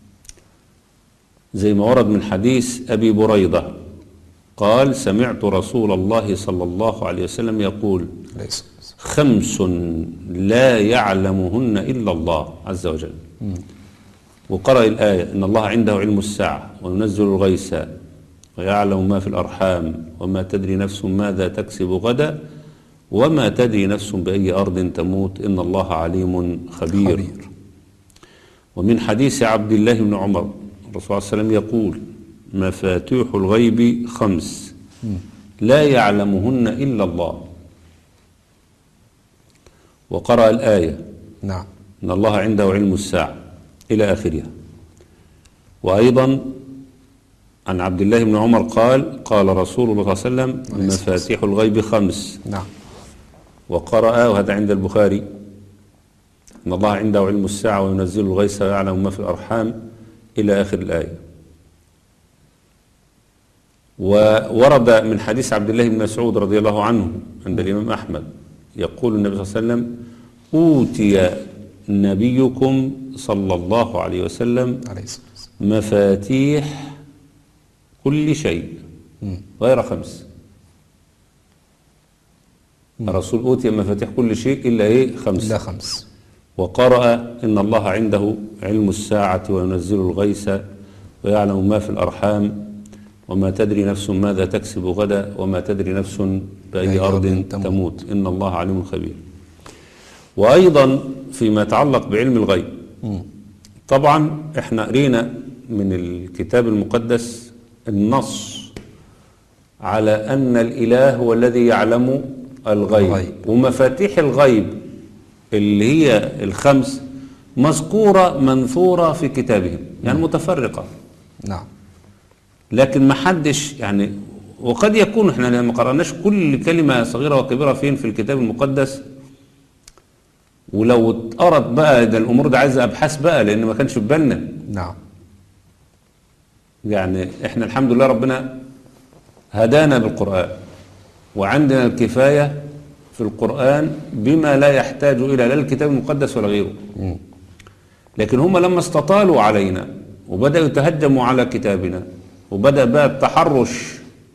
زي ما ورد من حديث أبي بريدة قال سمعت رسول الله صلى الله عليه وسلم يقول ليس. خمس لا يعلمهن إلا الله عز وجل. مم. وقرأ الآية إن الله عنده علم الساعة وينزل الغيث ويعلم ما في الأرحام وما تدري نفس ماذا تكسب غدا وما تدري نفس بأي أرض تموت إن الله عليم خبير, خبير. ومن حديث عبد الله بن عمر الرسول صلى الله عليه وسلم يقول مفاتيح الغيب خمس لا يعلمهن إلا الله. وقرأ الآية نعم إن الله عنده علم الساعة إلى آخرها. وأيضا عن عبد الله بن عمر قال قال رسول الله صلى الله عليه وسلم مفاتيح الغيب خمس. نعم. وقرأ وهذا عند البخاري إن الله عنده علم الساعة وينزل الغيث ويعلم ما في الأرحام إلى آخر الآية. وورد من حديث عبد الله بن مسعود رضي الله عنه عند الإمام أحمد يقول النبي صلى الله عليه وسلم أوتي نبيكم صلى الله عليه وسلم مفاتيح كل شيء غير خمس. الرسول أوتي مفاتيح كل شيء إلا إيه خمس. إلا خمس. وقرأ إن الله عنده علم الساعة وينزل الغيث ويعلم ما في الأرحام وما تدري نفس ماذا تكسب غدا وما تدري نفس بأي أرض تموت إن الله عليم خبير. وأيضا فيما يتعلق بعلم الغيب طبعا احنا قرينا من الكتاب المقدس النص على أن الإله هو الذي يعلم الغيب, الغيب. ومفاتيح الغيب اللي هي الخمس مذكورة منثورة في كتابهم يعني متفرقة. نعم. لكن ما حدش يعني وقد يكون احنا ما قرأناش كل كلمة صغيرة وكبيرة فين في الكتاب المقدس، ولو اتقرت بقى ده الأمور ده عايزة أبحاث بقى لأن ما كانش في بالنا. نعم. يعني احنا الحمد لله ربنا هدانا بالقرآن وعندنا الكفاية في القرآن بما لا يحتاج إلى لا الكتاب المقدس ولا غيره. م. لكن هم لما استطالوا علينا وبدأوا يتهجموا على كتابنا وبدأ بقى التحرش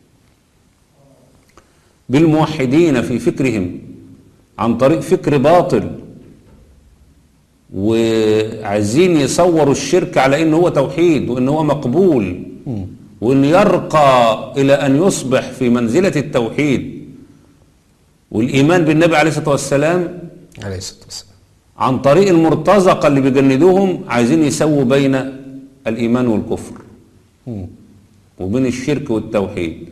بالموحدين في فكرهم عن طريق فكر باطل وعايزين يصوروا الشرك على انه هو توحيد وانه هو مقبول وان يرقى الى ان يصبح في منزلة التوحيد والايمان بالنبي عليه الصلاة والسلام عليه الصلاة والسلام عن طريق المرتزقة اللي بيجندوهم عايزين يسووا بين الايمان والكفر م. وبين الشرك والتوحيد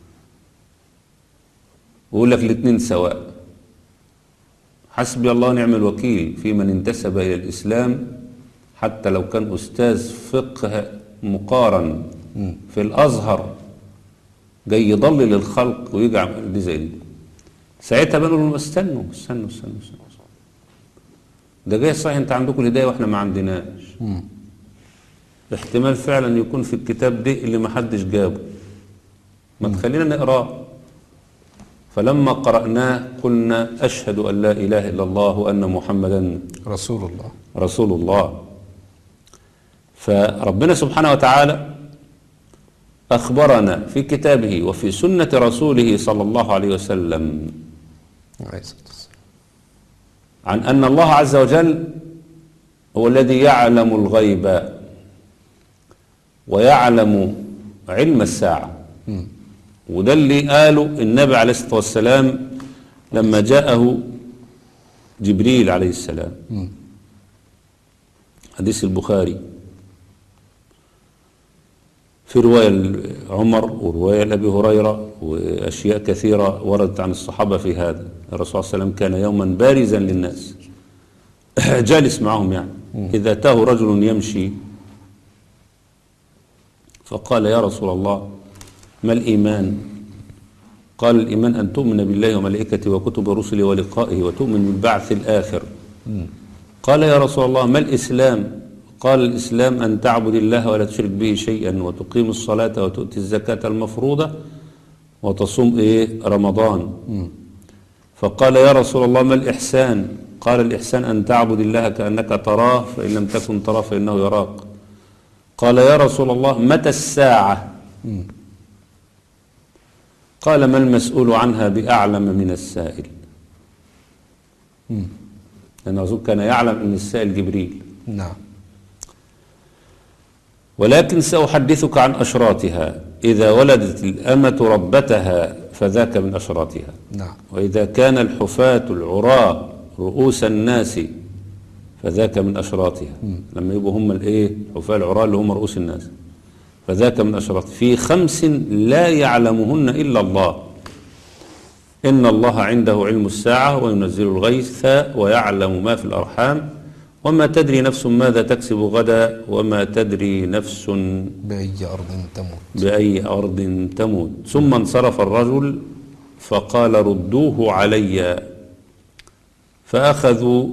ويقول لك الاثنين سواء. حسبي الله ونعم الوكيل في من انتسب إلى الإسلام حتى لو كان أستاذ فقه مقارن في الأزهر جاي يضلل الخلق ويجعل دي زي دي ساعتها بنقول لهم استنوا استنوا استنوا استنوا ده جاي صحيح انت عندكم الهداية واحنا ما عندناش. م. احتمال فعلا يكون في الكتاب ده اللي ما حدش جابه ما تخلينا نقراه. فلما قرأناه قلنا أشهد أن لا إله إلا الله وأن محمدا رسول الله رسول الله. فربنا سبحانه وتعالى أخبرنا في كتابه وفي سنة رسوله صلى الله عليه وسلم عن أن الله عز وجل هو الذي يعلم الغيب ويعلم علم الساعة. م. وده اللي قاله النبي عليه الصلاة والسلام لما جاءه جبريل عليه السلام. م. حديث البخاري في رواية عمر ورواية لأبي هريرة وأشياء كثيرة وردت عن الصحابة في هذا. الرسول صلى الله عليه وسلم كان يوما بارزا للناس جالس معهم يعني م. إذا أتاه رجل يمشي فقال يا رسول الله ما الإيمان؟ قال الإيمان أن تؤمن بالله وملائكته وكتب رسله ولقائه وتؤمن بالبعث الآخر. م. قال يا رسول الله ما الإسلام؟ قال الإسلام أن تعبد الله ولا تشرك به شيئا وتقيم الصلاة وتؤتي الزكاة المفروضة وتصوم إيه رمضان. م. فقال يا رسول الله ما الإحسان؟ قال الإحسان أن تعبد الله كأنك تراه فإن لم تكن تراه فإنه يراك. قال يا رسول الله متى الساعة؟ قال ما المسؤول عنها بأعلم من السائل. لأن الرسول كان يعلم أن السائل جبريل. نعم. ولكن سأحدثك عن أشراطها. إذا ولدت الأمة ربتها فذاك من أشراطها. نعم. وإذا كان الحفاة العراة رؤوس الناس فذاك من أشراطها. لما يبقوا هم الإيه؟ الحفاة العراة اللي هم رؤوس الناس فذاك من أشراطها. في خمس لا يعلمهن إلا الله. إن الله عنده علم الساعة وينزل الغيث ويعلم ما في الأرحام وما تدري نفس ماذا تكسب غدا وما تدري نفس بأي أرض تموت بأي أرض تموت. ثم انصرف الرجل فقال ردوه علي فأخذوا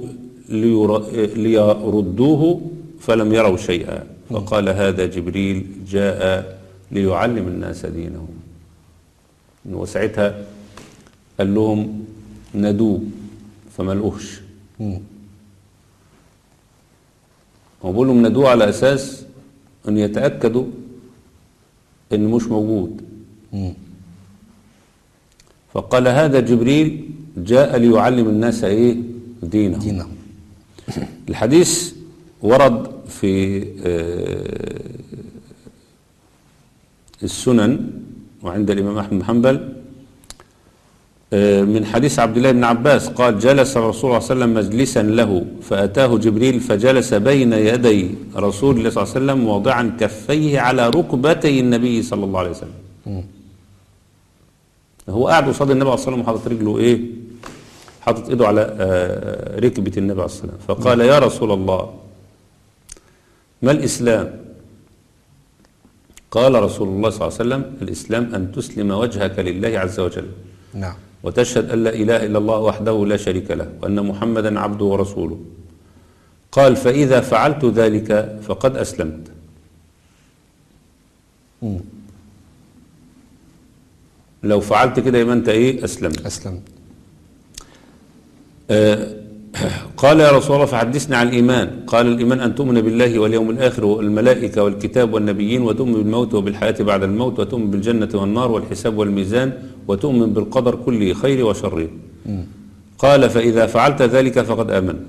ليردوه فلم يروا شيئا فقال هذا جبريل جاء ليعلم الناس دينهم. وساعتها قال لهم ندوه فما لقوش. وبقول لهم ندوه على أساس أن يتأكدوا أنه مش موجود. فقال هذا جبريل جاء ليعلم الناس إيه؟ دينهم. دينهم. الحديث ورد في السنن وعند الإمام أحمد بن حنبل من حديث عبد الله بن عباس قال جلس الرسول صلى الله عليه وسلم مجلسا له فأتاه جبريل فجلس بين يدي رسول الله صلى الله عليه وسلم واضعا كفيه على ركبتي النبي صلى الله عليه وسلم. م. هو قاعد قصاد النبي صلى الله عليه وسلم وحاطط رجله ايه؟ حاطط ايده على ركبة النبي صلى الله عليه وسلم. فقال م. يا رسول الله ما الإسلام؟ قال رسول الله صلى الله عليه وسلم الإسلام أن تسلم وجهك لله عز وجل. نعم. وتشهد أن لا إله إلا الله وحده لا شريك له وأن محمدا عبده ورسوله. قال فإذا فعلت ذلك فقد أسلمت. م. لو فعلت كده يبقى أنت إيه؟ أسلمت. أسلمت. آه قال يا رسول الله فحدثني عن الإيمان. قال الإيمان أن تؤمن بالله واليوم الآخر والملائكة والكتاب والنبيين وتؤمن بالموت وبالحياة بعد الموت وتؤمن بالجنة والنار والحساب والميزان وتؤمن بالقدر كله خير وشره. قال فإذا فعلت ذلك فقد آمنت.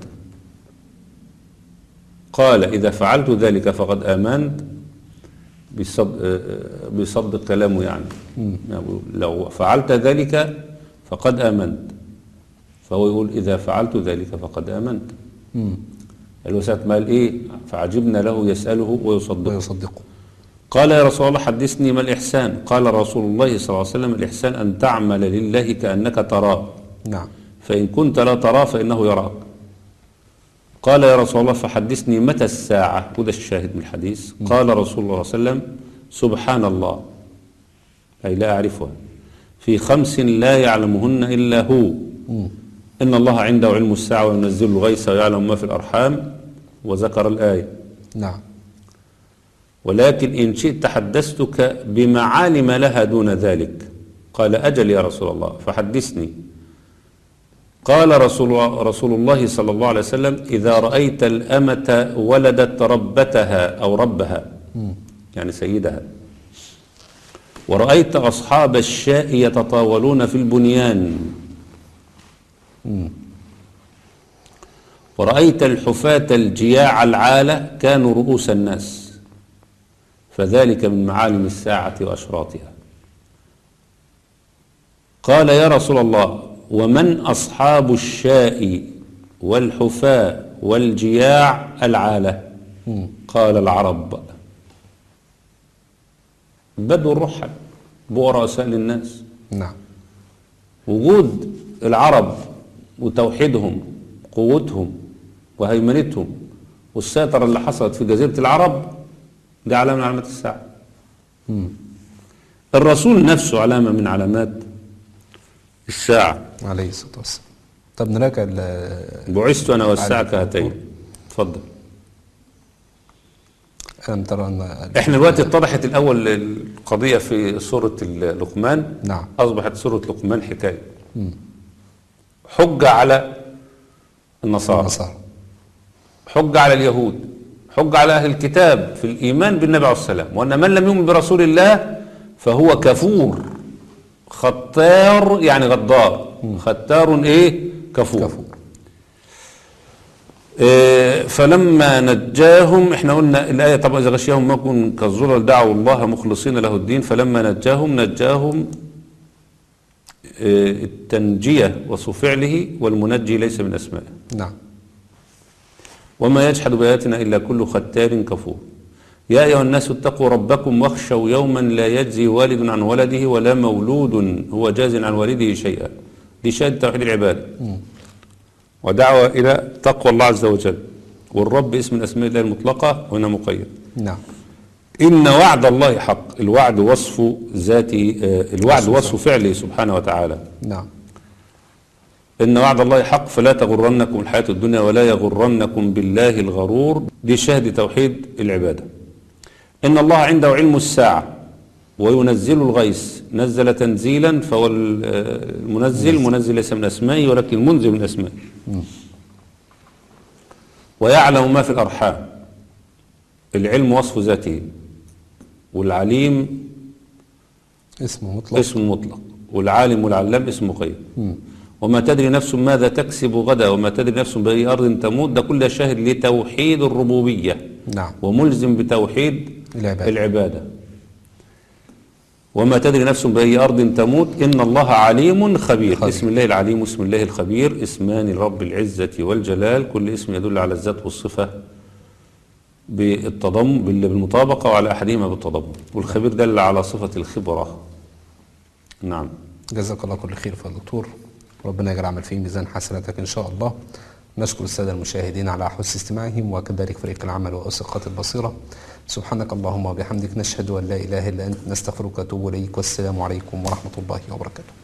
قال إذا فعلت ذلك فقد آمنت بصدق, بصدق كلامه يعني. يعني لو فعلت ذلك فقد آمنت. فهو يقول إذا فعلت ذلك فقد آمنت. الوسات مال إيه؟ فعجبنا له يسأله ويصدقه. ويصدقه. قال يا رسول الله حدثني ما الإحسان؟ قال رسول الله صلى الله عليه وسلم الإحسان أن تعمل لله كأنك تراه. نعم. فإن كنت لا تراه فإنه يراك. قال يا رسول الله فحدثني متى الساعة؟ وده الشاهد من الحديث. قال رسول الله صلى الله عليه وسلم سبحان الله أي لا أعرفها في خمس لا يعلمهن إلا هو. م. إن الله عنده علم الساعة وينزل الغيث ويعلم ما في الأرحام وذكر الآية. نعم. ولكن إن شئت حدثتك بمعالم لها دون ذلك. قال أجل يا رسول الله فحدثني. قال رسول, رسول الله صلى الله عليه وسلم إذا رأيت الأمة ولدت ربتها أو ربها م. يعني سيدها ورأيت أصحاب الشاء يتطاولون في البنيان م. ورأيت الحفاة الجياع العالة كانوا رؤوس الناس فذلك من معالم الساعة وأشراطها. قال يا رسول الله ومن أصحاب الشاء والحفاة والجياع العالة؟ م. قال العرب بدو الرحل بؤرأساء للناس. نعم. وجود العرب وتوحيدهم قوتهم وهيمنتهم والسيطرة اللي حصلت في جزيرة العرب دي علامة من علامات الساعة. م. الرسول نفسه علامة من علامات الساعة عليه الصلاة والسلام. طب نراجع بعثت أنا والساعة كهاتين. اتفضل. ألم ترى أن احنا دلوقتي اتضحت الأول القضية في سورة لقمان. نعم. أصبحت سورة لقمان حكاية. م. حجة على النصارى، النصارى. حجة على اليهود، حجة على أهل الكتاب في الإيمان بالنبي عليه السلام، وأن من لم يؤمن برسول الله فهو كفور ختار، يعني غدار، ختار إيه؟ كفور, كفور. إيه فلما نجاهم، احنا قلنا الآية طبعا إذا غشيهم ما كن كالظلل دعوا الله مخلصين له الدين، فلما نجاهم نجاهم إيه التنجية وصف فعله، والمنجي ليس من أسمائه. نعم. وما يجحد بآياتنا إلا كل ختار كفور. يا أيها الناس اتقوا ربكم واخشوا يوما لا يجزي والد عن ولده ولا مولود هو جاز عن والده شيئا. دي شهادة توحيد العبادة ودعوة إلى تقوى الله عز وجل، والرب اسم من أسماء الله المطلقة وهنا مقيد. نعم. إن وعد الله حق، الوعد وصف ذاتي، الوعد وصف فعله سبحانه وتعالى. نعم. إن وعد الله حق فلا تغرنكم الحياة الدنيا ولا يغرنكم بالله الغرور. دي شهادة توحيد العبادة. إن الله عنده علم الساعة وينزل الغيث، نزل تنزيلا، فهو المنزل، منزل ليس من أسمائه ولكن المنزل من أسمائه. ويعلم ما في الأرحام، العلم وصف ذاته، والعليم اسم مطلق، اسم مطلق، والعالم والعلام اسم مقيد. وما تدري نفس ماذا تكسب غدا وما تدري نفس بأي أرض تموت. ده كل شاهد لتوحيد الربوبية. نعم. وملزم بتوحيد العبادة. العبادة. وما تدري نفس بأي أرض تموت. إن الله عليم خبير. خبير. اسم الله العليم واسم الله الخبير اسمان لرب العزة والجلال، كل اسم يدل على الذات والصفة بالتضمن بالمطابقة، وعلى أحدهما بالتضمن، والخبير دل على صفة الخبرة. نعم. جزاك الله كل خير فضل دكتور، ربنا يجعل عمل فيه ميزان حسناتك إن شاء الله. نشكر السادة المشاهدين على حسن استماعهم، وكذلك فريق العمل وأسقاط البصيرة. سبحانك اللهم وبحمدك، نشهد أن لا إله إلا أنت، نستغفرك ونتوب إليك، والسلام عليكم ورحمة الله وبركاته.